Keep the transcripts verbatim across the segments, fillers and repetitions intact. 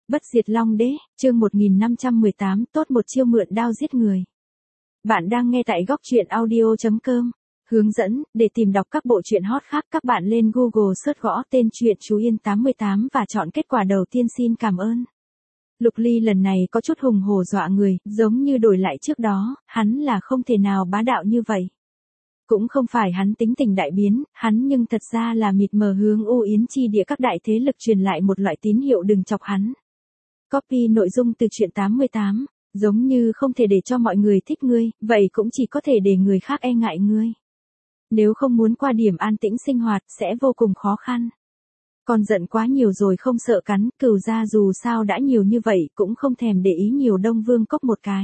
Bất diệt Long Đế, chương một nghìn năm trăm mười tám, tốt một chiêu mượn đao giết người. Bạn đang nghe tại góc truyện audio chấm com. Hướng dẫn, để tìm đọc các bộ truyện hot khác các bạn lên Google search gõ tên truyện Chú Yên tám mươi tám và chọn kết quả đầu tiên. Xin cảm ơn. Lục Ly lần này có chút hùng hổ dọa người, giống như đổi lại trước đó, hắn là không thể nào bá đạo như vậy. Cũng không phải hắn tính tình đại biến, hắn nhưng thật ra là mịt mờ hướng U Yến chi địa các đại thế lực truyền lại một loại tín hiệu đừng chọc hắn. Copy nội dung từ truyện tám mươi tám, giống như không thể để cho mọi người thích ngươi, vậy cũng chỉ có thể để người khác e ngại ngươi. Nếu không muốn qua điểm an tĩnh sinh hoạt sẽ vô cùng khó khăn. Còn giận quá nhiều rồi không sợ cắn, Cửu gia dù sao đã nhiều như vậy cũng không thèm để ý nhiều Đông Vương Cốc một cái.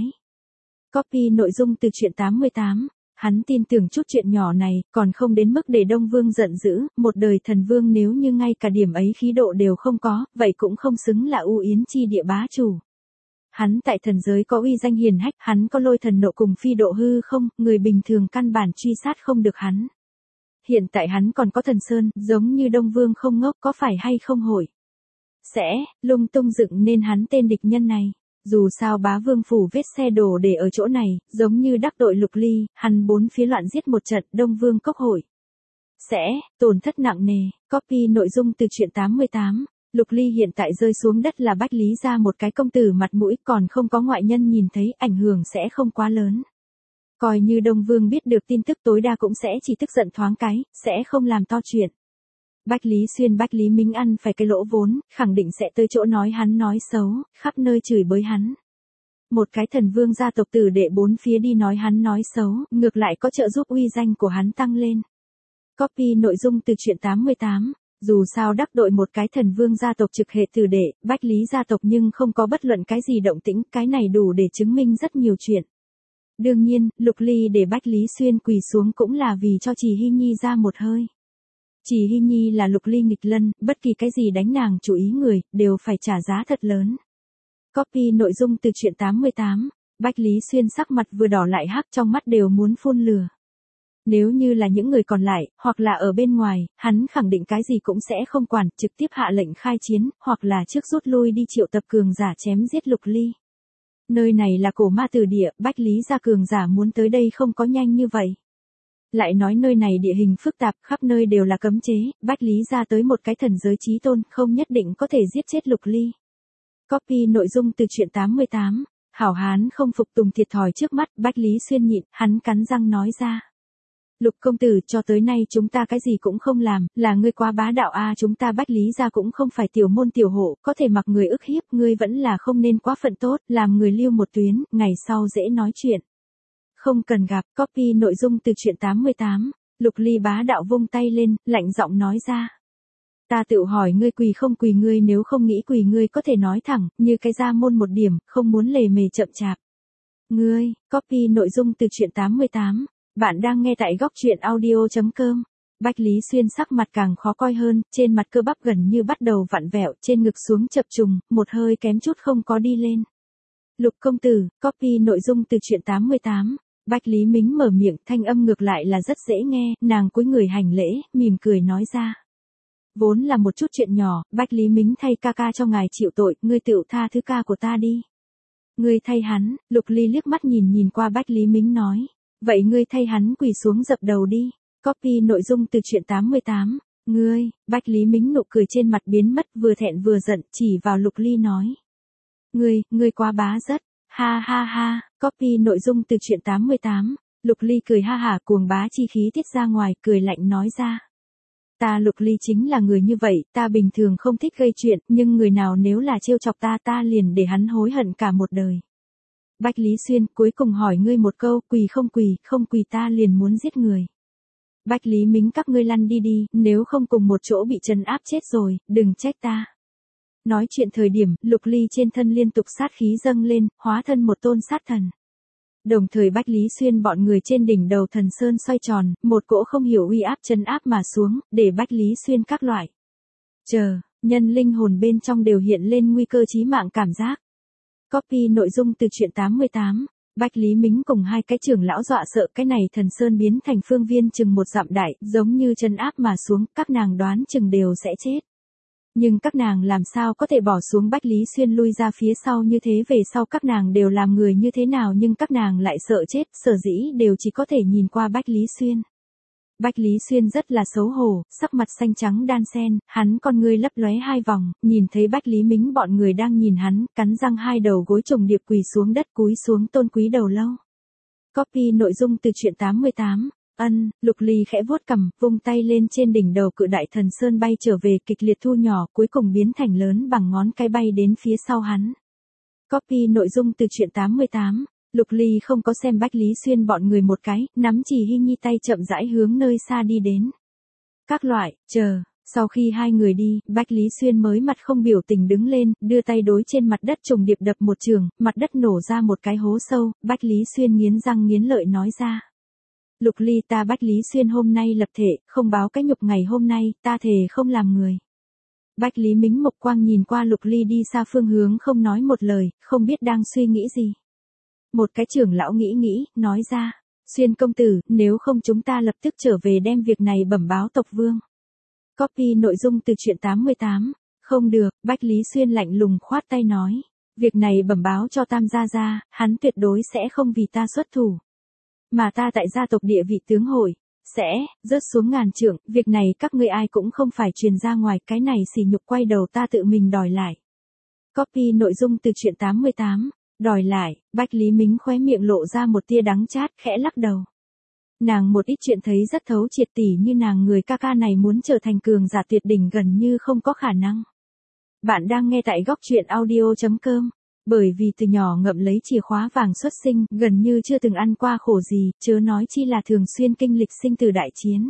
Copy nội dung từ truyện tám mươi tám. Hắn tin tưởng chút chuyện nhỏ này, còn không đến mức để Đông Vương giận dữ, một đời thần vương nếu như ngay cả điểm ấy khí độ đều không có, vậy cũng không xứng là U Yến chi địa bá chủ. Hắn tại thần giới có uy danh hiền hách, hắn có lôi thần nộ cùng phi độ hư không, người bình thường căn bản truy sát không được hắn. Hiện tại hắn còn có thần sơn, giống như Đông Vương không ngốc có phải hay không hội. Sẽ, lung tung dựng nên hắn tên địch nhân này. Dù sao bá vương phủ vết xe đổ để ở chỗ này, giống như đắc tội Lục Ly, hắn bốn phía loạn giết một trận Đông Vương Cốc hội. Sẽ, tổn thất nặng nề, copy nội dung từ truyện tám mươi tám. Lục Ly hiện tại rơi xuống đất là Bách Lý ra một cái công tử mặt mũi còn không có ngoại nhân nhìn thấy, ảnh hưởng sẽ không quá lớn. Coi như Đông Vương biết được tin tức tối đa cũng sẽ chỉ tức giận thoáng cái, sẽ không làm to chuyện. Bách Lý Xuyên Bách Lý Minh ăn phải cái lỗ vốn, khẳng định sẽ tới chỗ nói hắn nói xấu, khắp nơi chửi bới hắn. Một cái thần vương gia tộc tử đệ bốn phía đi nói hắn nói xấu, ngược lại có trợ giúp uy danh của hắn tăng lên. Copy nội dung từ truyện tám mươi tám, dù sao đắc tội một cái thần vương gia tộc trực hệ tử đệ, Bách Lý gia tộc nhưng không có bất luận cái gì động tĩnh, cái này đủ để chứng minh rất nhiều chuyện. Đương nhiên, Lục Ly để Bách Lý Xuyên quỳ xuống cũng là vì cho Trì Hy Nhi ra một hơi. Trì Hy Nhi là Lục Ly nghịch lân, bất kỳ cái gì đánh nàng chủ ý người, đều phải trả giá thật lớn. Copy nội dung từ truyện tám mươi tám, Bách Lý Xuyên sắc mặt vừa đỏ lại hắc trong mắt đều muốn phun lửa. Nếu như là những người còn lại, hoặc là ở bên ngoài, hắn khẳng định cái gì cũng sẽ không quản, trực tiếp hạ lệnh khai chiến, hoặc là trước rút lui đi triệu tập cường giả chém giết Lục Ly. Nơi này là cổ ma tử địa, Bách Lý gia cường giả muốn tới đây không có nhanh như vậy. Lại nói nơi này địa hình phức tạp, khắp nơi đều là cấm chế, Bách Lý ra tới một cái thần giới chí tôn, không nhất định có thể giết chết Lục Ly. Copy nội dung từ truyện tám mươi tám, hảo hán không phục tùng thiệt thòi trước mắt, Bách Lý Xuyên nhịn, hắn cắn răng nói ra. Lục công tử, cho tới nay chúng ta cái gì cũng không làm, là ngươi quá bá đạo a, chúng ta Bách Lý ra cũng không phải tiểu môn tiểu hộ, có thể mặc người ức hiếp, ngươi vẫn là không nên quá phận tốt, làm người lưu một tuyến, ngày sau dễ nói chuyện. Không cần gặp, copy nội dung từ truyện tám mươi tám, Lục Ly bá đạo vung tay lên, lạnh giọng nói ra. Ta tự hỏi ngươi quỳ không quỳ, ngươi nếu không nghĩ quỳ ngươi có thể nói thẳng, như cái ra môn một điểm, không muốn lề mề chậm chạp. Ngươi, copy nội dung từ truyện tám mươi tám, bạn đang nghe tại góc truyện audio chấm com. Bách Lý Xuyên sắc mặt càng khó coi hơn, trên mặt cơ bắp gần như bắt đầu vặn vẹo, trên ngực xuống chập trùng, một hơi kém chút không có đi lên. Lục công tử, copy nội dung từ truyện tám mươi tám. Bách Lý Mính mở miệng, thanh âm ngược lại là rất dễ nghe, nàng cúi người hành lễ, mỉm cười nói ra. Vốn là một chút chuyện nhỏ, Bách Lý Mính thay ca ca cho ngài chịu tội, ngươi tựu tha thứ ca của ta đi. Ngươi thay hắn, Lục Ly liếc mắt nhìn nhìn qua Bách Lý Mính nói. Vậy ngươi thay hắn quỳ xuống dập đầu đi. Copy nội dung từ truyện tám mươi tám, ngươi, Bách Lý Mính nụ cười trên mặt biến mất vừa thẹn vừa giận chỉ vào Lục Ly nói. Ngươi, ngươi quá bá rất. Ha ha ha, copy nội dung từ truyện tám mươi tám, Lục Ly cười ha hả cuồng bá chi khí tiết ra ngoài, cười lạnh nói ra. Ta Lục Ly chính là người như vậy, ta bình thường không thích gây chuyện, nhưng người nào nếu là trêu chọc ta ta liền để hắn hối hận cả một đời. Bách Lý Xuyên, cuối cùng hỏi ngươi một câu, quỳ không quỳ, không quỳ ta liền muốn giết người. Bách Lý Mính các ngươi lăn đi đi, nếu không cùng một chỗ bị trấn áp chết rồi, đừng trách ta. Nói chuyện thời điểm, Lục Ly trên thân liên tục sát khí dâng lên, hóa thân một tôn sát thần. Đồng thời Bách Lý Xuyên bọn người trên đỉnh đầu thần sơn xoay tròn, một cỗ không hiểu uy áp trấn áp mà xuống, để Bách Lý Xuyên các loại. Chờ, nhân linh hồn bên trong đều hiện lên nguy cơ chí mạng cảm giác. Copy nội dung từ truyện tám mươi tám, Bách Lý Mính cùng hai cái trưởng lão dọa sợ cái này thần sơn biến thành phương viên chừng một dặm đại, giống như trấn áp mà xuống, các nàng đoán chừng đều sẽ chết. Nhưng các nàng làm sao có thể bỏ xuống Bách Lý Xuyên lui ra phía sau như thế, về sau các nàng đều làm người như thế nào nhưng các nàng lại sợ chết, sở dĩ đều chỉ có thể nhìn qua Bách Lý Xuyên. Bách Lý Xuyên rất là xấu hổ, sắc mặt xanh trắng đan xen, hắn con ngươi lấp lóe hai vòng, nhìn thấy Bách Lý Mính bọn người đang nhìn hắn, cắn răng hai đầu gối chồng điệp quỳ xuống đất cúi xuống tôn quý đầu lâu. Copy nội dung từ truyện tám mươi tám. Ân, Lục Ly khẽ vuốt cằm, vung tay lên trên đỉnh đầu cự đại thần sơn bay trở về kịch liệt thu nhỏ, cuối cùng biến thành lớn bằng ngón cái bay đến phía sau hắn. Copy nội dung từ truyện tám mươi tám. Lục Ly không có xem Bách Lý Xuyên bọn người một cái, nắm Trì Hy Nhi tay chậm rãi hướng nơi xa đi đến. Các loại, chờ, sau khi hai người đi, Bách Lý Xuyên mới mặt không biểu tình đứng lên, đưa tay đối trên mặt đất trùng điệp đập một trường, mặt đất nổ ra một cái hố sâu, Bách Lý Xuyên nghiến răng nghiến lợi nói ra. Lục Ly, ta Bách Lý Xuyên hôm nay lập thể, không báo cái nhục ngày hôm nay, ta thề không làm người. Bách Lý Mính mộc quang nhìn qua Lục Ly đi xa phương hướng không nói một lời, không biết đang suy nghĩ gì. Một cái trưởng lão nghĩ nghĩ, nói ra, Xuyên công tử, nếu không chúng ta lập tức trở về đem việc này bẩm báo tộc vương. Copy nội dung từ truyện tám mươi tám. Không được, Bách Lý Xuyên lạnh lùng khoát tay nói. Việc này bẩm báo cho Tam gia gia, hắn tuyệt đối sẽ không vì ta xuất thủ. Mà ta tại gia tộc địa vị tướng hội, sẽ, rớt xuống ngàn trượng, việc này các ngươi ai cũng không phải truyền ra ngoài, cái này xỉ nhục quay đầu ta tự mình đòi lại. Copy nội dung từ truyện tám mươi tám. Đòi lại, Bách Lý Mính khóe miệng lộ ra một tia đắng chát, khẽ lắc đầu. Nàng một ít chuyện thấy rất thấu triệt, tỉ như nàng người ca ca này muốn trở thành cường giả tuyệt đỉnh gần như không có khả năng. Bạn đang nghe tại góc truyện audio chấm com. Bởi vì từ nhỏ ngậm lấy chìa khóa vàng xuất sinh, gần như chưa từng ăn qua khổ gì, chớ nói chi là thường xuyên kinh lịch sinh tử đại chiến.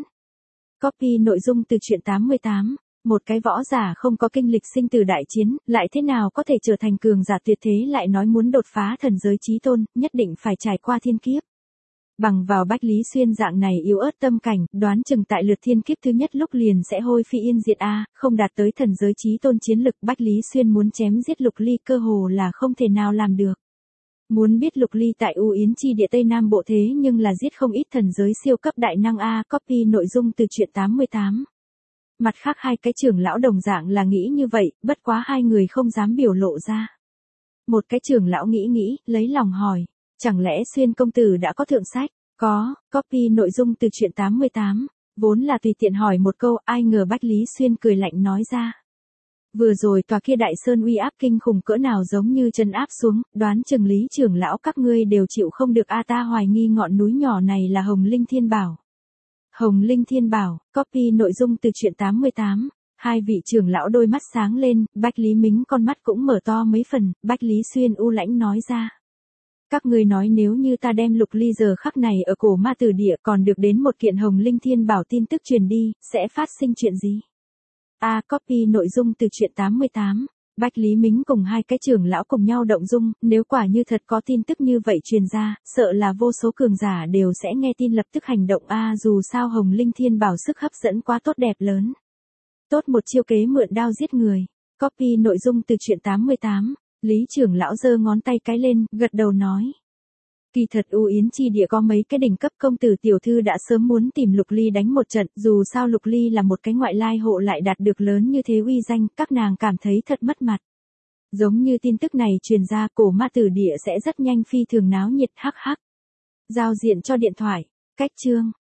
Copy nội dung từ truyện tám mươi tám. Một cái võ giả không có kinh lịch sinh tử đại chiến, lại thế nào có thể trở thành cường giả tuyệt thế, lại nói muốn đột phá thần giới chí tôn, nhất định phải trải qua thiên kiếp. Bằng vào Bách Lý Xuyên dạng này yếu ớt tâm cảnh, đoán chừng tại lượt thiên kiếp thứ nhất lúc liền sẽ hôi phi yên diệt a, không đạt tới thần giới chí tôn chiến lực, Bách Lý Xuyên muốn chém giết Lục Ly cơ hồ là không thể nào làm được. Muốn biết Lục Ly tại U Yến chi địa Tây Nam Bộ thế nhưng là giết không ít thần giới siêu cấp đại năng a, copy nội dung từ truyện tám mươi tám. Mặt khác hai cái trưởng lão đồng dạng là nghĩ như vậy, bất quá hai người không dám biểu lộ ra. Một cái trưởng lão nghĩ nghĩ, lấy lòng hỏi, chẳng lẽ Xuyên công tử đã có thượng sách? Có, copy nội dung từ truyện tám mươi tám. Vốn là tùy tiện hỏi một câu, ai ngờ Bách Lý Xuyên cười lạnh nói ra. Vừa rồi tòa kia đại sơn uy áp kinh khủng cỡ nào giống như chân áp xuống, đoán chừng Lý trưởng lão các ngươi đều chịu không được a, ta hoài nghi ngọn núi nhỏ này là Hồng Linh Thiên Bảo. Hồng Linh Thiên Bảo, copy nội dung từ truyện tám mươi tám. Hai vị trưởng lão đôi mắt sáng lên, Bách Lý Mính con mắt cũng mở to mấy phần, Bách Lý Xuyên u lãnh nói ra. Các ngươi nói nếu như ta đem Lục Ly giờ khắc này ở cổ ma tử địa còn được đến một kiện Hồng Linh Thiên Bảo tin tức truyền đi, sẽ phát sinh chuyện gì? A, copy nội dung từ truyện tám mươi tám. Bách Lý Mính cùng hai cái trưởng lão cùng nhau động dung, nếu quả như thật có tin tức như vậy truyền ra, sợ là vô số cường giả đều sẽ nghe tin lập tức hành động a, dù sao Hồng Linh Thiên Bảo sức hấp dẫn quá tốt đẹp lớn. Tốt một chiêu kế mượn đao giết người. Copy nội dung từ truyện tám mươi tám. Lý trưởng lão giơ ngón tay cái lên, gật đầu nói. Kỳ thật U Yến chi địa có mấy cái đỉnh cấp công tử tiểu thư đã sớm muốn tìm Lục Ly đánh một trận, dù sao Lục Ly là một cái ngoại lai hộ lại đạt được lớn như thế uy danh, các nàng cảm thấy thật mất mặt. Giống như tin tức này truyền ra, cổ ma tử địa sẽ rất nhanh phi thường náo nhiệt, hắc hắc. Giao diện cho điện thoại, cách chương.